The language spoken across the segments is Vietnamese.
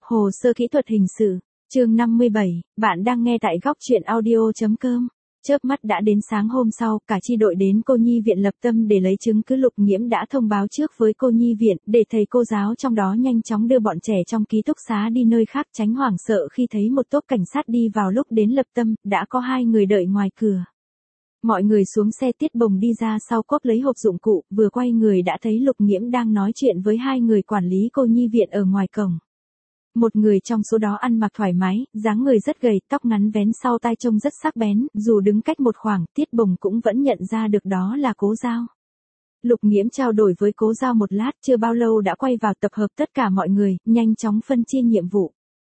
Hồ sơ kỹ thuật hình sự, chương 57, bạn đang nghe tại góc truyện audio.com. Chớp mắt đã đến sáng hôm sau, cả chi đội đến cô nhi viện Lập Tâm để lấy chứng cứ. Lục Nghiễm đã thông báo trước với cô nhi viện, để thầy cô giáo trong đó nhanh chóng đưa bọn trẻ trong ký túc xá đi nơi khác, tránh hoảng sợ khi thấy một tốp cảnh sát đi vào. Lúc đến Lập Tâm, đã có 2 người đợi ngoài cửa. Mọi người xuống xe. Tiết Bồng đi ra sau cốp lấy hộp dụng cụ, vừa quay người đã thấy Lục Nghiễm đang nói chuyện với 2 người quản lý cô nhi viện ở ngoài cổng. Một người trong số đó ăn mặc thoải mái, dáng người rất gầy, tóc ngắn vén sau tai trông rất sắc bén, dù đứng cách một khoảng, Tiết Bồng cũng vẫn nhận ra được đó là Cố Giao. Lục Nghiễm trao đổi với Cố Giao một lát, chưa bao lâu đã quay vào tập hợp tất cả mọi người, nhanh chóng phân chia nhiệm vụ.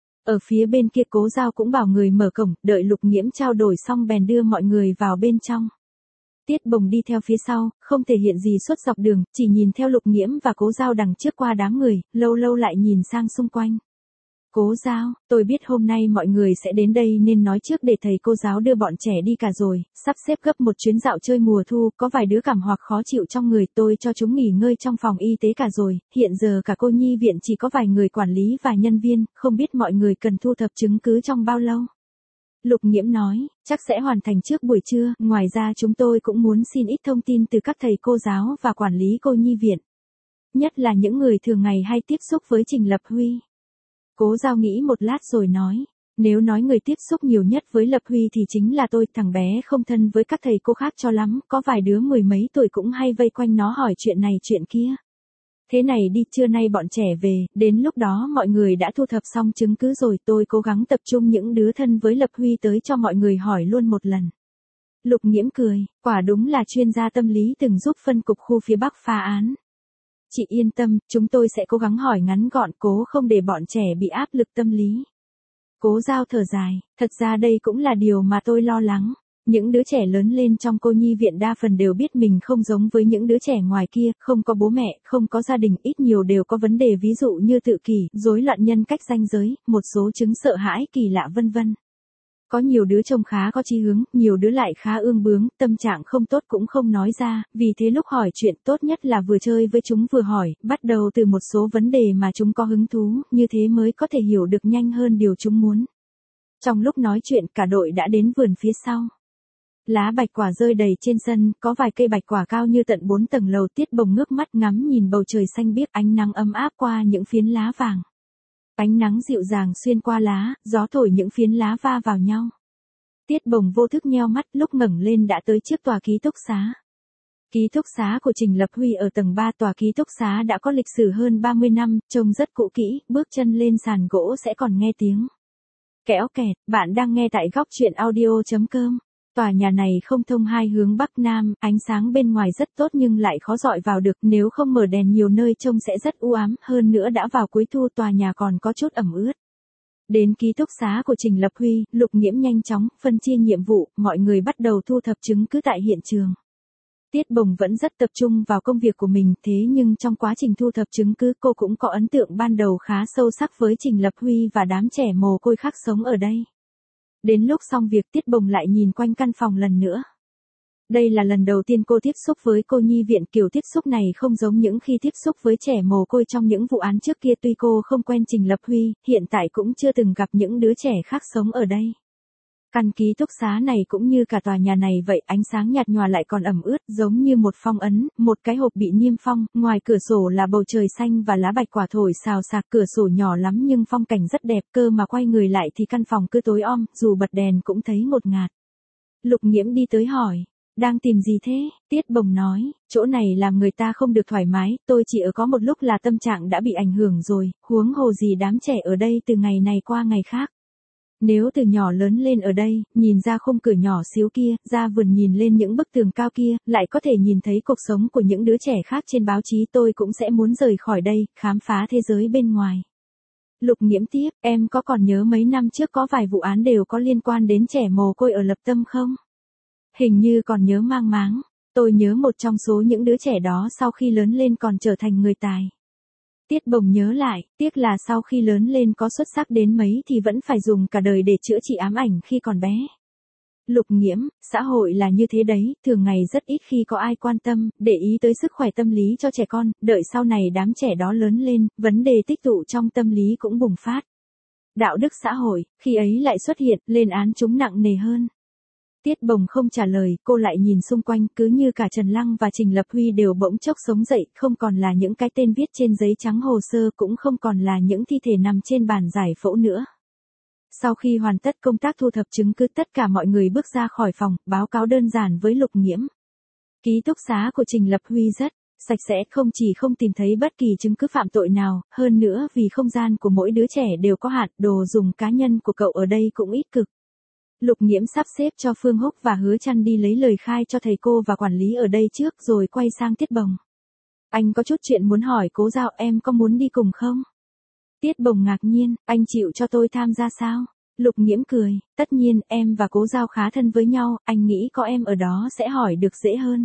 Ở phía bên kia Cố Giao cũng bảo người mở cổng, đợi Lục Nghiễm trao đổi xong bèn đưa mọi người vào bên trong. Tiết Bồng đi theo phía sau, không thể hiện gì suốt dọc đường, chỉ nhìn theo Lục Nghiễm và Cố Giao đằng trước qua đám người, lâu lâu lại nhìn sang xung quanh. Cố Giao, tôi biết hôm nay mọi người sẽ đến đây nên nói trước để thầy cô giáo đưa bọn trẻ đi cả rồi, sắp xếp gấp một chuyến dạo chơi mùa thu, có vài đứa cảm hoặc khó chịu trong người, tôi cho chúng nghỉ ngơi trong phòng y tế cả rồi, hiện giờ cả cô nhi viện chỉ có vài người quản lý và nhân viên, không biết mọi người cần thu thập chứng cứ trong bao lâu. Lục Nghiễm nói, chắc sẽ hoàn thành trước buổi trưa, ngoài ra chúng tôi cũng muốn xin ít thông tin từ các thầy cô giáo và quản lý cô nhi viện. Nhất là những người thường ngày hay tiếp xúc với Trình Lập Huy. Cố Giao nghĩ một lát rồi nói, nếu nói người tiếp xúc nhiều nhất với Lập Huy thì chính là tôi, thằng bé không thân với các thầy cô khác cho lắm, có vài đứa 10 mấy tuổi cũng hay vây quanh nó hỏi chuyện này chuyện kia. Thế này đi, trưa nay bọn trẻ về, đến lúc đó mọi người đã thu thập xong chứng cứ rồi, tôi cố gắng tập trung những đứa thân với Lập Huy tới cho mọi người hỏi luôn một lần. Lục Nghiễm cười, quả đúng là chuyên gia tâm lý từng giúp phân cục khu phía Bắc phá án. Chị yên tâm, chúng tôi sẽ cố gắng hỏi ngắn gọn, cố không để bọn trẻ bị áp lực tâm lý. Cố Giao thở dài, thật ra đây cũng là điều mà tôi lo lắng. Những đứa trẻ lớn lên trong cô nhi viện đa phần đều biết mình không giống với những đứa trẻ ngoài kia, không có bố mẹ, không có gia đình, ít nhiều đều có vấn đề ví dụ như tự kỷ, rối loạn nhân cách ranh giới, một số chứng sợ hãi kỳ lạ vân vân. Có nhiều đứa trông khá có chí hướng, nhiều đứa lại khá ương bướng, tâm trạng không tốt cũng không nói ra, vì thế lúc hỏi chuyện tốt nhất là vừa chơi với chúng vừa hỏi, bắt đầu từ một số vấn đề mà chúng có hứng thú, như thế mới có thể hiểu được nhanh hơn điều chúng muốn. Trong lúc nói chuyện cả đội đã đến vườn phía sau. Lá bạch quả rơi đầy trên sân, có vài cây bạch quả cao như tận 4 tầng lầu. Tiết Bồng ngước mắt ngắm nhìn bầu trời xanh biếc, ánh nắng ấm áp qua những phiến lá vàng. Ánh nắng dịu dàng xuyên qua lá, gió thổi những phiến lá va vào nhau. Tiết Bồng vô thức nheo mắt, lúc ngẩng lên đã tới trước tòa ký túc xá. Ký túc xá của Trình Lập Huy ở tầng 3. Tòa ký túc xá đã có lịch sử hơn 30 năm, trông rất cũ kỹ, bước chân lên sàn gỗ sẽ còn nghe tiếng kéo kẹt. Bạn đang nghe tại góc truyện audio.com. Tòa nhà này không thông hai hướng Bắc Nam, ánh sáng bên ngoài rất tốt nhưng lại khó dọi vào được, nếu không mở đèn nhiều nơi trông sẽ rất u ám, hơn nữa đã vào cuối thu tòa nhà còn có chút ẩm ướt. Đến ký túc xá của Trình Lập Huy, Lục Nghiễm nhanh chóng phân chia nhiệm vụ, mọi người bắt đầu thu thập chứng cứ tại hiện trường. Tiết Bồng vẫn rất tập trung vào công việc của mình, thế nhưng trong quá trình thu thập chứng cứ cô cũng có ấn tượng ban đầu khá sâu sắc với Trình Lập Huy và đám trẻ mồ côi khác sống ở đây. Đến lúc xong việc Tiết Bồng lại nhìn quanh căn phòng lần nữa. Đây là lần đầu tiên cô tiếp xúc với cô nhi viện, kiểu tiếp xúc này không giống những khi tiếp xúc với trẻ mồ côi trong những vụ án trước kia. Tuy cô không quen Trình Lập Huy, hiện tại cũng chưa từng gặp những đứa trẻ khác sống ở đây. Căn ký túc xá này cũng như cả tòa nhà này vậy, ánh sáng nhạt nhòa lại còn ẩm ướt, giống như một phong ấn, một cái hộp bị niêm phong, ngoài cửa sổ là bầu trời xanh và lá bạch quả thổi xào xạc, cửa sổ nhỏ lắm nhưng phong cảnh rất đẹp, cơ mà quay người lại thì căn phòng cứ tối om, dù bật đèn cũng thấy ngột ngạt. Lục Nghiễm đi tới hỏi, đang tìm gì thế? Tiết Bồng nói, chỗ này làm người ta không được thoải mái, tôi chỉ ở có một lúc là tâm trạng đã bị ảnh hưởng rồi, huống hồ gì đám trẻ ở đây từ ngày này qua ngày khác. Nếu từ nhỏ lớn lên ở đây, nhìn ra khung cửa nhỏ xíu kia, ra vườn nhìn lên những bức tường cao kia, lại có thể nhìn thấy cuộc sống của những đứa trẻ khác trên báo chí, tôi cũng sẽ muốn rời khỏi đây, khám phá thế giới bên ngoài. Lục Nghiễm tiếp, em có còn nhớ mấy năm trước có vài vụ án đều có liên quan đến trẻ mồ côi ở Lập Tâm không? Hình như còn nhớ mang máng, tôi nhớ một trong số những đứa trẻ đó sau khi lớn lên còn trở thành người tài. Tiết Bồng nhớ lại, tiếc là sau khi lớn lên có xuất sắc đến mấy thì vẫn phải dùng cả đời để chữa trị ám ảnh khi còn bé. Lục Nghiễm, xã hội là như thế đấy, thường ngày rất ít khi có ai quan tâm, để ý tới sức khỏe tâm lý cho trẻ con, đợi sau này đám trẻ đó lớn lên, vấn đề tích tụ trong tâm lý cũng bùng phát. đạo đức xã hội, khi ấy lại xuất hiện, lên án chúng nặng nề hơn. Tiết Bồng không trả lời, cô lại nhìn xung quanh, cứ như cả Trần Lăng và Trình Lập Huy đều bỗng chốc sống dậy, không còn là những cái tên viết trên giấy trắng hồ sơ, cũng không còn là những thi thể nằm trên bàn giải phẫu nữa. Sau khi hoàn tất công tác thu thập chứng cứ, tất cả mọi người bước ra khỏi phòng, báo cáo đơn giản với Lục Nghiễm. Ký túc xá của Trình Lập Huy rất sạch sẽ, không chỉ không tìm thấy bất kỳ chứng cứ phạm tội nào, hơn nữa vì không gian của mỗi đứa trẻ đều có hạn, đồ dùng cá nhân của cậu ở đây cũng ít cực. Lục Nghiễm sắp xếp cho Phương Húc và Hứa Trăn đi lấy lời khai cho thầy cô và quản lý ở đây trước rồi quay sang Tiết Bồng. Anh có chút chuyện muốn hỏi Cố Giao, em có muốn đi cùng không? Tiết Bồng ngạc nhiên, anh chịu cho tôi tham gia sao? Lục Nghiễm cười, tất nhiên, em và Cố Giao khá thân với nhau, anh nghĩ có em ở đó sẽ hỏi được dễ hơn.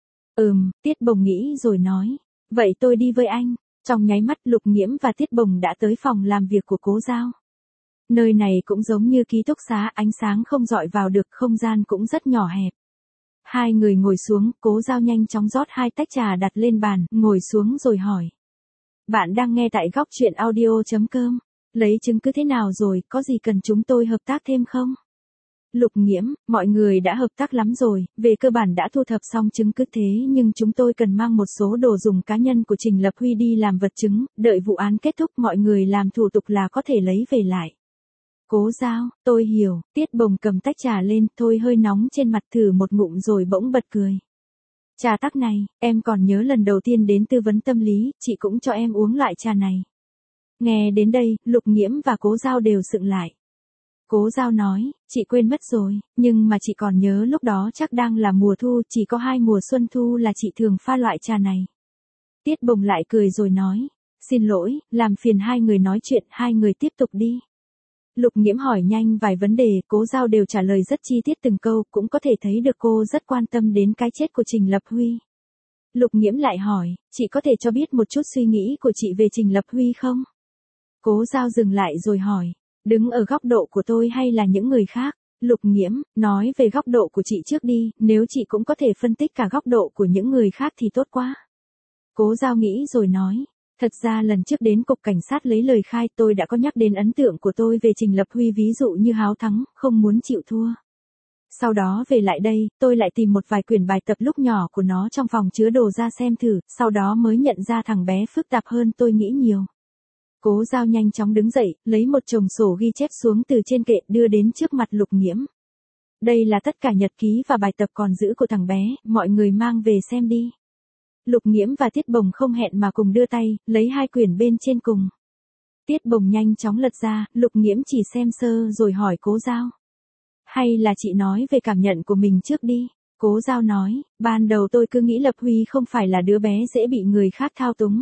Tiết Bồng nghĩ rồi nói, vậy tôi đi với anh. Trong nháy mắt Lục Nghiễm và Tiết Bồng đã tới phòng làm việc của Cố Giao. Nơi này cũng giống như ký túc xá, ánh sáng không dọi vào được, không gian cũng rất nhỏ hẹp. Hai người ngồi xuống, Cố Giao nhanh chóng rót 2 tách trà đặt lên bàn, ngồi xuống rồi hỏi. Bạn đang nghe tại Góc Chuyện Audio.com. Lấy chứng cứ thế nào rồi, có gì cần chúng tôi hợp tác thêm không? Lục Nghiễm, mọi người đã hợp tác lắm rồi, về cơ bản đã thu thập xong chứng cứ, thế nhưng chúng tôi cần mang một số đồ dùng cá nhân của Trình Lập Huy đi làm vật chứng, đợi vụ án kết thúc mọi người làm thủ tục là có thể lấy về lại. Cố Giao, tôi hiểu. Tiết Bồng cầm tách trà lên, thôi hơi nóng trên mặt, thử một ngụm rồi bỗng bật cười. Trà tắc này, em còn nhớ lần đầu tiên đến tư vấn tâm lý, chị cũng cho em uống loại trà này. Nghe đến đây, Lục Nghiễm và Cố Giao đều sững lại. Cố Giao nói, chị quên mất rồi, nhưng mà chị còn nhớ lúc đó chắc đang là mùa thu, chỉ có 2 mùa xuân thu là chị thường pha loại trà này. Tiết Bồng lại cười rồi nói, xin lỗi, làm phiền hai người nói chuyện, hai người tiếp tục đi. Lục Nghiễm hỏi nhanh vài vấn đề, Cố Giao đều trả lời rất chi tiết từng câu, cũng có thể thấy được cô rất quan tâm đến cái chết của Trình Lập Huy. Lục Nghiễm lại hỏi, chị có thể cho biết một chút suy nghĩ của chị về Trình Lập Huy không? Cố Giao dừng lại rồi hỏi, đứng ở góc độ của tôi hay là những người khác? Lục Nghiễm, nói về góc độ của chị trước đi, nếu chị cũng có thể phân tích cả góc độ của những người khác thì tốt quá. Cố Giao nghĩ rồi nói, thật ra lần trước đến cục cảnh sát lấy lời khai tôi đã có nhắc đến ấn tượng của tôi về Trình Lập Huy, ví dụ như háo thắng, không muốn chịu thua. Sau đó về lại đây, tôi lại tìm một vài quyển bài tập lúc nhỏ của nó trong phòng chứa đồ ra xem thử, sau đó mới nhận ra thằng bé phức tạp hơn tôi nghĩ nhiều. Cố Giao nhanh chóng đứng dậy, lấy một chồng sổ ghi chép xuống từ trên kệ đưa đến trước mặt Lục Nghiễm. Đây là tất cả nhật ký và bài tập còn giữ của thằng bé, mọi người mang về xem đi. Lục Nghiễm và Tiết Bồng không hẹn mà cùng đưa tay, lấy 2 quyển bên trên cùng. Tiết Bồng nhanh chóng lật ra, Lục Nghiễm chỉ xem sơ rồi hỏi Cố Giao. Hay là chị nói về cảm nhận của mình trước đi. Cố Giao nói, ban đầu tôi cứ nghĩ Lập Huy không phải là đứa bé dễ bị người khác thao túng.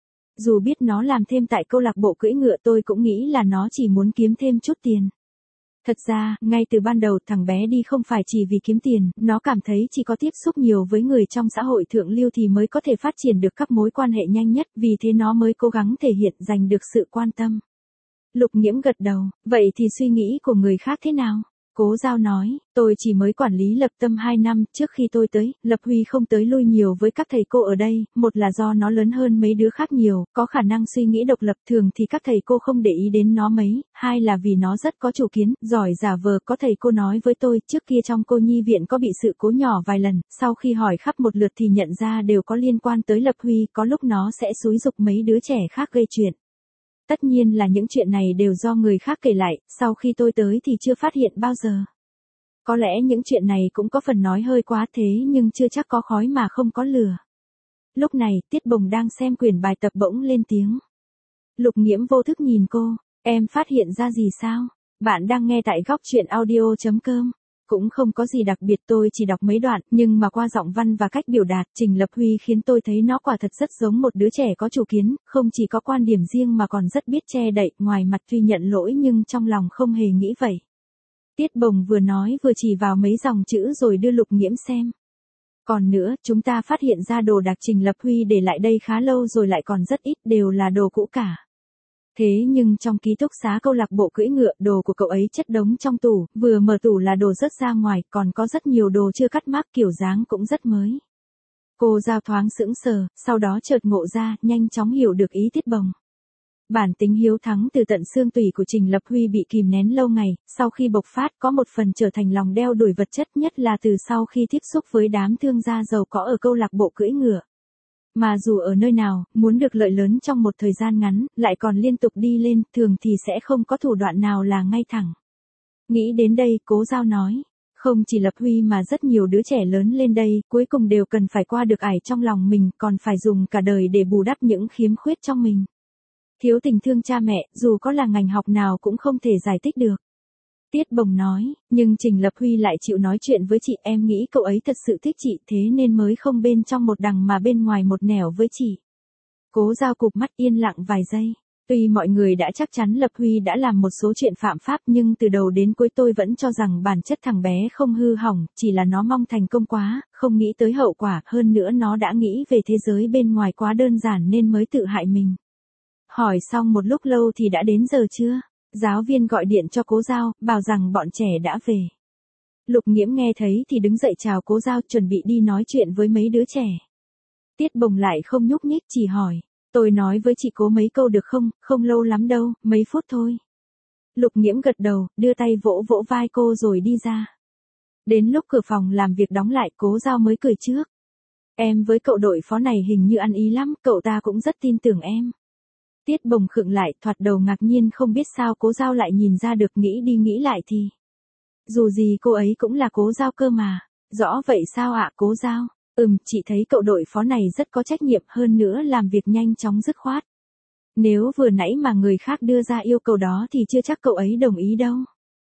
Dù biết nó làm thêm tại câu lạc bộ cưỡi ngựa, tôi cũng nghĩ là nó chỉ muốn kiếm thêm chút tiền. Thật ra, ngay từ ban đầu thằng bé đi không phải chỉ vì kiếm tiền, nó cảm thấy chỉ có tiếp xúc nhiều với người trong xã hội thượng lưu thì mới có thể phát triển được các mối quan hệ nhanh nhất, vì thế nó mới cố gắng thể hiện giành được sự quan tâm. Lục Nghiễm gật đầu, vậy thì suy nghĩ của người khác thế nào? Cố Giao nói, tôi chỉ mới quản lý Lập Tâm 2 năm, trước khi tôi tới, Lập Huy không tới lui nhiều với các thầy cô ở đây, một là do nó lớn hơn mấy đứa khác nhiều, có khả năng suy nghĩ độc lập, thường thì các thầy cô không để ý đến nó mấy, hai là vì nó rất có chủ kiến, giỏi giả vờ, có thầy cô nói với tôi, trước kia trong cô nhi viện có bị sự cố nhỏ vài lần, sau khi hỏi khắp một lượt thì nhận ra đều có liên quan tới Lập Huy, có lúc nó sẽ xúi giục mấy đứa trẻ khác gây chuyện. Tất nhiên là những chuyện này đều do người khác kể lại, sau khi tôi tới thì chưa phát hiện bao giờ. Có lẽ những chuyện này cũng có phần nói hơi quá thế nhưng chưa chắc có khói mà không có lửa. Lúc này, Tiết Bồng đang xem quyển bài tập bỗng lên tiếng. Lục Nghiễm vô thức nhìn cô, em phát hiện ra gì sao? Bạn đang nghe tại Góc Chuyện Audio.com. Cũng không có gì đặc biệt, tôi chỉ đọc mấy đoạn, nhưng mà qua giọng văn và cách biểu đạt, Trình Lập Huy khiến tôi thấy nó quả thật rất giống một đứa trẻ có chủ kiến, không chỉ có quan điểm riêng mà còn rất biết che đậy, ngoài mặt tuy nhận lỗi nhưng trong lòng không hề nghĩ vậy. Tiết Bồng vừa nói vừa chỉ vào mấy dòng chữ rồi đưa Lục Nghiễm xem. Còn nữa, chúng ta phát hiện ra đồ đạc Trình Lập Huy để lại đây khá lâu rồi lại còn rất ít, đều là đồ cũ cả. Thế nhưng trong ký túc xá câu lạc bộ cưỡi ngựa, đồ của cậu ấy chất đống trong tủ, vừa mở tủ là đồ rớt ra ngoài, còn có rất nhiều đồ chưa cắt mác, kiểu dáng cũng rất mới. Cô Giao thoáng sững sờ, sau đó chợt ngộ ra, nhanh chóng hiểu được ý Tiết Bồng. Bản tính hiếu thắng từ tận xương tủy của Trình Lập Huy bị kìm nén lâu ngày, sau khi bộc phát có một phần trở thành lòng đeo đuổi vật chất, nhất là từ sau khi tiếp xúc với đám thương gia giàu có ở câu lạc bộ cưỡi ngựa. Mà dù ở nơi nào, muốn được lợi lớn trong một thời gian ngắn, lại còn liên tục đi lên, thường thì sẽ không có thủ đoạn nào là ngay thẳng. Nghĩ đến đây, Cố Giao nói, không chỉ Lập Huy mà rất nhiều đứa trẻ lớn lên đây, cuối cùng đều cần phải qua được ải trong lòng mình, còn phải dùng cả đời để bù đắp những khiếm khuyết trong mình. Thiếu tình thương cha mẹ, dù có là ngành học nào cũng không thể giải thích được. Tiết Bồng nói, nhưng Trình Lập Huy lại chịu nói chuyện với chị, em nghĩ cậu ấy thật sự thích chị, thế nên mới không bên trong một đằng mà bên ngoài một nẻo với chị. Cố Giao cụp mắt yên lặng vài giây. Tuy mọi người đã chắc chắn Lập Huy đã làm một số chuyện phạm pháp, nhưng từ đầu đến cuối tôi vẫn cho rằng bản chất thằng bé không hư hỏng, chỉ là nó mong thành công quá, không nghĩ tới hậu quả, hơn nữa nó đã nghĩ về thế giới bên ngoài quá đơn giản nên mới tự hại mình. Hỏi xong một lúc lâu thì đã đến giờ chưa? Giáo viên gọi điện cho Cố Giao, bảo rằng bọn trẻ đã về. Lục Nghiễm nghe thấy thì đứng dậy chào Cố Giao, chuẩn bị đi nói chuyện với mấy đứa trẻ. Tiết Bồng lại không nhúc nhích, chỉ hỏi, tôi nói với chị Cố mấy câu được không, không lâu lắm đâu, mấy phút thôi. Lục Nghiễm gật đầu, đưa tay vỗ vỗ vai cô rồi đi ra. Đến lúc cửa phòng làm việc đóng lại, Cố Giao mới cười trước. Em với cậu đội phó này hình như ăn ý lắm, cậu ta cũng rất tin tưởng em. Tiết Bồng khựng lại, thoạt đầu ngạc nhiên không biết sao Cố Giao lại nhìn ra được, nghĩ đi nghĩ lại thì. Dù gì cô ấy cũng là Cố Giao cơ mà. Rõ vậy sao ạ Cố Giao? Chị thấy cậu đội phó này rất có trách nhiệm, hơn nữa làm việc nhanh chóng dứt khoát. Nếu vừa nãy mà người khác đưa ra yêu cầu đó thì chưa chắc cậu ấy đồng ý đâu.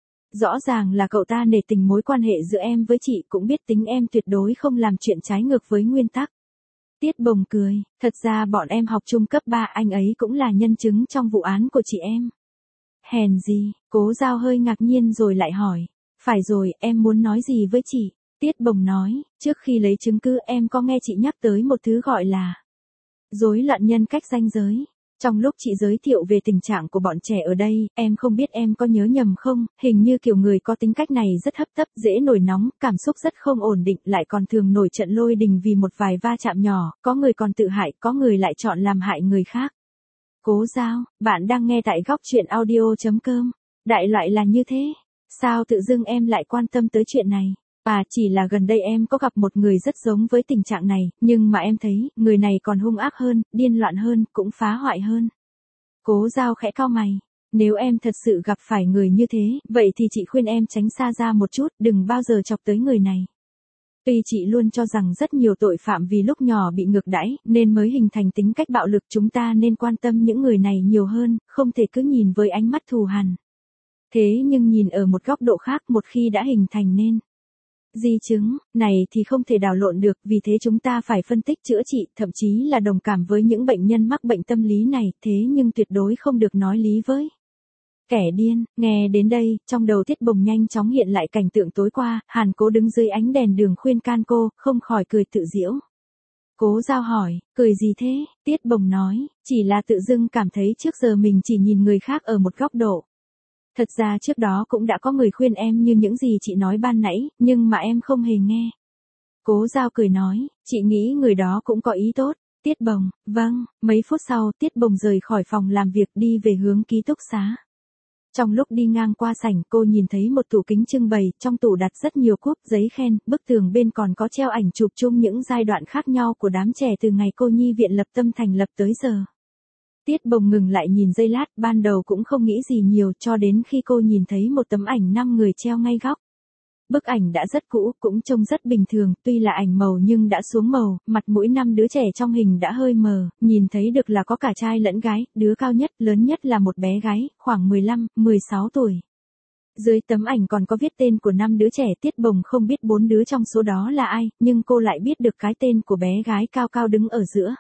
Rõ ràng là cậu ta nể tình mối quan hệ giữa em với chị, cũng biết tính em tuyệt đối không làm chuyện trái ngược với nguyên tắc. Tiết Bồng cười, thật ra bọn em học chung cấp 3, anh ấy cũng là nhân chứng trong vụ án của chị em. Hèn gì, Cố Giao hơi ngạc nhiên rồi lại hỏi, phải rồi, em muốn nói gì với chị? Tiết Bồng nói, trước khi lấy chứng cứ em có nghe chị nhắc tới một thứ gọi là rối loạn nhân cách ranh giới. Trong lúc chị giới thiệu về tình trạng của bọn trẻ ở đây, em không biết em có nhớ nhầm không, hình như kiểu người có tính cách này rất hấp tấp, dễ nổi nóng, cảm xúc rất không ổn định, lại còn thường nổi trận lôi đình vì một vài va chạm nhỏ, có người còn tự hại, có người lại chọn làm hại người khác. Cố Giao, bạn đang nghe tại góc truyện audio.com. Đại loại là như thế. Sao tự dưng em lại quan tâm tới chuyện này? Chỉ là gần đây em có gặp một người rất giống với tình trạng này, nhưng mà em thấy, người này còn hung ác hơn, điên loạn hơn, cũng phá hoại hơn. Cố Giao khẽ cau mày. Nếu em thật sự gặp phải người như thế, vậy thì chị khuyên em tránh xa ra một chút, đừng bao giờ chọc tới người này. Tuy chị luôn cho rằng rất nhiều tội phạm vì lúc nhỏ bị ngược đãi, nên mới hình thành tính cách bạo lực, chúng ta nên quan tâm những người này nhiều hơn, không thể cứ nhìn với ánh mắt thù hằn. Thế nhưng nhìn ở một góc độ khác, một khi đã hình thành nên di chứng này thì không thể đảo lộn được, vì thế chúng ta phải phân tích chữa trị, thậm chí là đồng cảm với những bệnh nhân mắc bệnh tâm lý này, thế nhưng tuyệt đối không được nói lý với kẻ điên. Nghe đến đây, trong đầu Tiết Bồng nhanh chóng hiện lại cảnh tượng tối qua, Hàn Cố đứng dưới ánh đèn đường khuyên can cô, không khỏi cười tự giễu. Cố Giao hỏi, cười gì thế? Tiết Bồng nói, chỉ là tự dưng cảm thấy trước giờ mình chỉ nhìn người khác ở một góc độ. Thật ra trước đó cũng đã có người khuyên em như những gì chị nói ban nãy, nhưng mà em không hề nghe. Cố Giao cười nói, chị nghĩ người đó cũng có ý tốt. Tiết Bồng, vâng. Mấy phút sau, Tiết Bồng rời khỏi phòng làm việc đi về hướng ký túc xá. Trong lúc đi ngang qua sảnh, cô nhìn thấy một tủ kính trưng bày, trong tủ đặt rất nhiều cúp, giấy khen, bức tường bên còn có treo ảnh chụp chung những giai đoạn khác nhau của đám trẻ từ ngày cô nhi viện lập tâm thành lập tới giờ. Tiết Bồng ngừng lại nhìn giây lát, ban đầu cũng không nghĩ gì nhiều, cho đến khi cô nhìn thấy một tấm ảnh 5 người treo ngay góc. Bức ảnh đã rất cũ, cũng trông rất bình thường, tuy là ảnh màu nhưng đã xuống màu, mặt mũi 5 đứa trẻ trong hình đã hơi mờ, nhìn thấy được là có cả trai lẫn gái, đứa cao nhất, lớn nhất là một bé gái, khoảng 15, 16 tuổi. Dưới tấm ảnh còn có viết tên của 5 đứa trẻ. Tiết Bồng không biết 4 đứa trong số đó là ai, nhưng cô lại biết được cái tên của bé gái cao cao đứng ở giữa.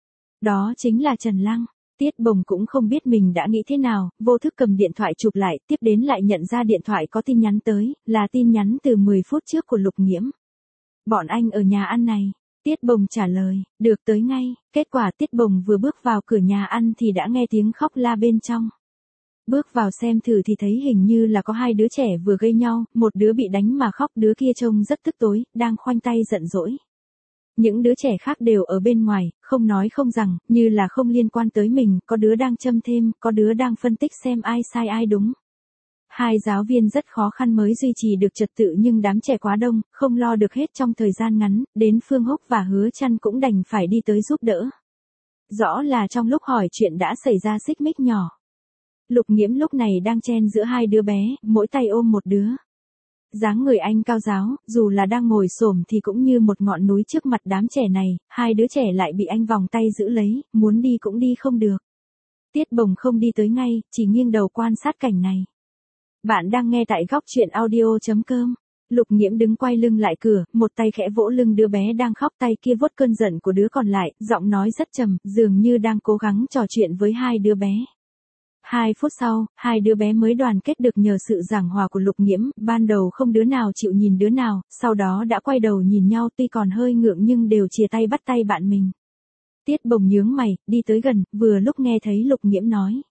Đó chính là Trần Lăng. Tiết Bồng cũng không biết mình đã nghĩ thế nào, vô thức cầm điện thoại chụp lại, tiếp đến lại nhận ra điện thoại có tin nhắn tới, là tin nhắn từ 10 phút trước của Lục Nghiễm. Bọn anh ở nhà ăn này. Tiết Bồng trả lời, được tới ngay. Kết quả Tiết Bồng vừa bước vào cửa nhà ăn thì đã nghe tiếng khóc la bên trong. Bước vào xem thử thì thấy hình như là có 2 đứa trẻ vừa gây nhau, một đứa bị đánh mà khóc, đứa kia trông rất tức tối, đang khoanh tay giận dỗi. những đứa trẻ khác đều ở bên ngoài, không nói không rằng, như là không liên quan tới mình, có đứa đang châm thêm, có đứa đang phân tích xem ai sai ai đúng. Hai giáo viên rất khó khăn mới duy trì được trật tự nhưng đám trẻ quá đông, không lo được hết trong thời gian ngắn, đến Phương Húc và Hứa Chăn cũng đành phải đi tới giúp đỡ. Rõ là trong lúc hỏi chuyện đã xảy ra xích mích nhỏ. Lục Nghiễm lúc này đang chen giữa hai đứa bé, mỗi tay ôm một đứa. Dáng người anh cao ráo, dù là đang ngồi xổm thì cũng như một ngọn núi trước mặt đám trẻ này, hai đứa trẻ lại bị anh vòng tay giữ lấy, muốn đi cũng đi không được. Tiết Bồng không đi tới ngay, chỉ nghiêng đầu quan sát cảnh này. Bạn đang nghe tại góc truyện audio.com. Lục Nghiễm đứng quay lưng lại cửa, một tay khẽ vỗ lưng đứa bé đang khóc, tay kia vuốt cơn giận của đứa còn lại, giọng nói rất trầm, dường như đang cố gắng trò chuyện với hai đứa bé. 2 phút sau, hai đứa bé mới đoàn kết được nhờ sự giảng hòa của Lục Nghiễm, ban đầu không đứa nào chịu nhìn đứa nào, sau đó đã quay đầu nhìn nhau tuy còn hơi ngượng nhưng đều chìa tay bắt tay bạn mình. Tiết Bồng nhướng mày, đi tới gần, vừa lúc nghe thấy Lục Nghiễm nói.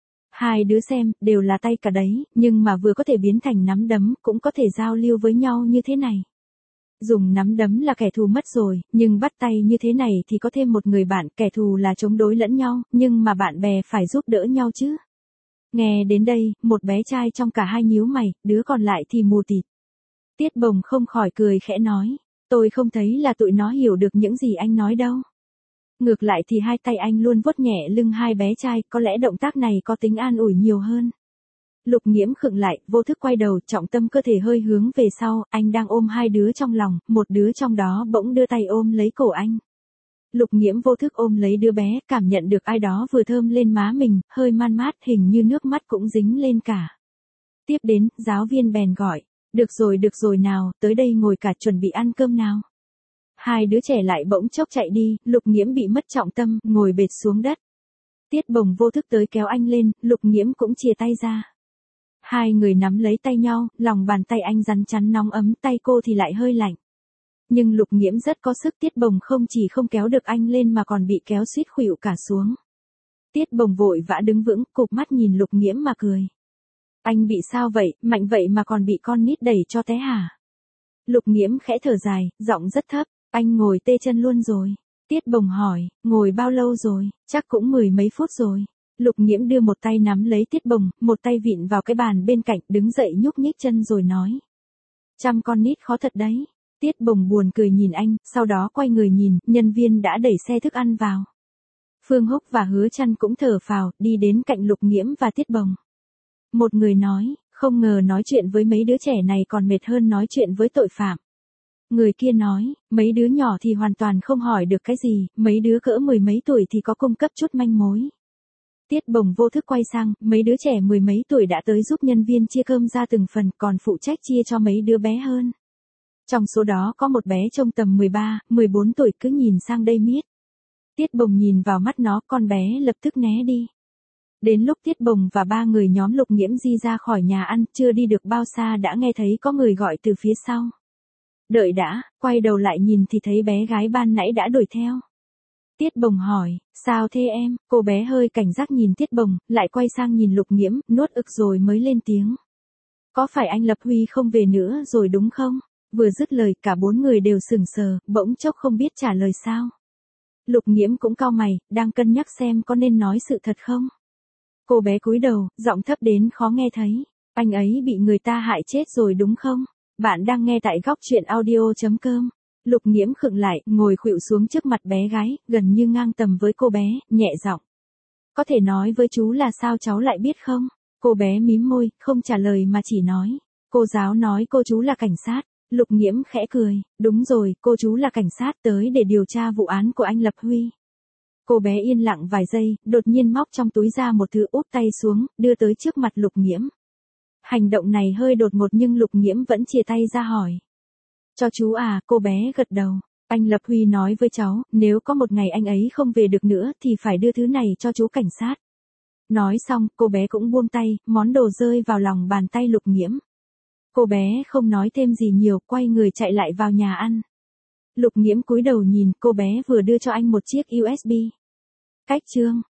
Hai đứa xem, đều là tay cả đấy, nhưng mà vừa có thể biến thành nắm đấm, cũng có thể giao lưu với nhau như thế này. Dùng nắm đấm là kẻ thù mất rồi, nhưng bắt tay như thế này thì có thêm một người bạn, kẻ thù là chống đối lẫn nhau, nhưng mà bạn bè phải giúp đỡ nhau chứ. Nghe đến đây, một bé trai trong cả hai nhíu mày, đứa còn lại thì mù tịt. Tiết Bồng không khỏi cười khẽ nói, tôi không thấy là tụi nó hiểu được những gì anh nói đâu. Ngược lại thì hai tay anh luôn vuốt nhẹ lưng hai bé trai, có lẽ động tác này có tính an ủi nhiều hơn. Lục Nghiễm khựng lại, vô thức quay đầu, trọng tâm cơ thể hơi hướng về sau, anh đang ôm hai đứa trong lòng, một đứa trong đó bỗng đưa tay ôm lấy cổ anh. Lục Nghiễm vô thức ôm lấy đứa bé, cảm nhận được ai đó vừa thơm lên má mình, hơi man mát, hình như nước mắt cũng dính lên cả. Tiếp đến, giáo viên bèn gọi, được rồi nào, tới đây ngồi cả chuẩn bị ăn cơm nào. Hai đứa trẻ lại bỗng chốc chạy đi, Lục Nghiễm bị mất trọng tâm, ngồi bệt xuống đất. Tiết Bồng vô thức tới kéo anh lên, Lục Nghiễm cũng chìa tay ra. Hai người nắm lấy tay nhau, lòng bàn tay anh rắn chắn nóng ấm, tay cô thì lại hơi lạnh. Nhưng Lục Nghiễm rất có sức, Tiết Bồng không chỉ không kéo được anh lên mà còn bị kéo suýt khuỵu cả xuống. Tiết Bồng vội vã đứng vững, cụp mắt nhìn Lục Nghiễm mà cười. Anh bị sao vậy, mạnh vậy mà còn bị con nít đẩy cho té hả? Lục Nghiễm khẽ thở dài, giọng rất thấp, anh ngồi tê chân luôn rồi. Tiết Bồng hỏi, ngồi bao lâu rồi, chắc cũng 10 mấy phút rồi. Lục Nghiễm đưa một tay nắm lấy Tiết Bồng, một tay vịn vào cái bàn bên cạnh, đứng dậy nhúc nhích chân rồi nói. Chăm con nít khó thật đấy. Tiết Bồng buồn cười nhìn anh, sau đó quay người nhìn, nhân viên đã đẩy xe thức ăn vào. Phương Húc và Hứa Chăn cũng thở phào, đi đến cạnh Lục Nghiễm và Tiết Bồng. Một người nói, không ngờ nói chuyện với mấy đứa trẻ này còn mệt hơn nói chuyện với tội phạm. Người kia nói, mấy đứa nhỏ thì hoàn toàn không hỏi được cái gì, mấy đứa cỡ 10 mấy tuổi thì có cung cấp chút manh mối. Tiết Bồng vô thức quay sang, mấy đứa trẻ 10 mấy tuổi đã tới giúp nhân viên chia cơm ra từng phần, còn phụ trách chia cho mấy đứa bé hơn. Trong số đó có một bé trông tầm 13, 14 tuổi cứ nhìn sang đây miết. Tiết Bồng nhìn vào mắt nó, con bé lập tức né đi. Đến lúc Tiết Bồng và ba người nhóm Lục Nghiễm di ra khỏi nhà ăn, chưa đi được bao xa đã nghe thấy có người gọi từ phía sau. Đợi đã, quay đầu lại nhìn thì thấy bé gái ban nãy đã đuổi theo. Tiết Bồng hỏi, sao thế em? Cô bé hơi cảnh giác nhìn Tiết Bồng, lại quay sang nhìn Lục Nghiễm, nuốt ực rồi mới lên tiếng. Có phải anh Lập Huy không về nữa rồi đúng không? Vừa dứt lời, cả bốn người đều sững sờ, bỗng chốc không biết trả lời sao. Lục Nghiễm cũng cau mày, đang cân nhắc xem có nên nói sự thật không. Cô bé cúi đầu, giọng thấp đến khó nghe thấy. Anh ấy bị người ta hại chết rồi đúng không? Bạn đang nghe tại góc truyện audio.com. Lục Nghiễm khựng lại, ngồi khuỵu xuống trước mặt bé gái, gần như ngang tầm với cô bé, nhẹ giọng. Có thể nói với chú là sao cháu lại biết không? Cô bé mím môi, không trả lời mà chỉ nói. Cô giáo nói cô chú là cảnh sát. Lục Nghiễm khẽ cười, đúng rồi, cô chú là cảnh sát tới để điều tra vụ án của anh Lập Huy. Cô bé yên lặng vài giây, đột nhiên móc trong túi ra một thứ úp tay xuống, đưa tới trước mặt Lục Nghiễm. Hành động này hơi đột ngột nhưng Lục Nghiễm vẫn chìa tay ra hỏi. Cho chú à, cô bé gật đầu. Anh Lập Huy nói với cháu, nếu có một ngày anh ấy không về được nữa thì phải đưa thứ này cho chú cảnh sát. Nói xong, cô bé cũng buông tay, món đồ rơi vào lòng bàn tay Lục Nghiễm. Cô bé không nói thêm gì nhiều, quay người chạy lại vào nhà ăn. Lục Nghiễm cúi đầu nhìn, cô bé vừa đưa cho anh một chiếc USB. Cách chương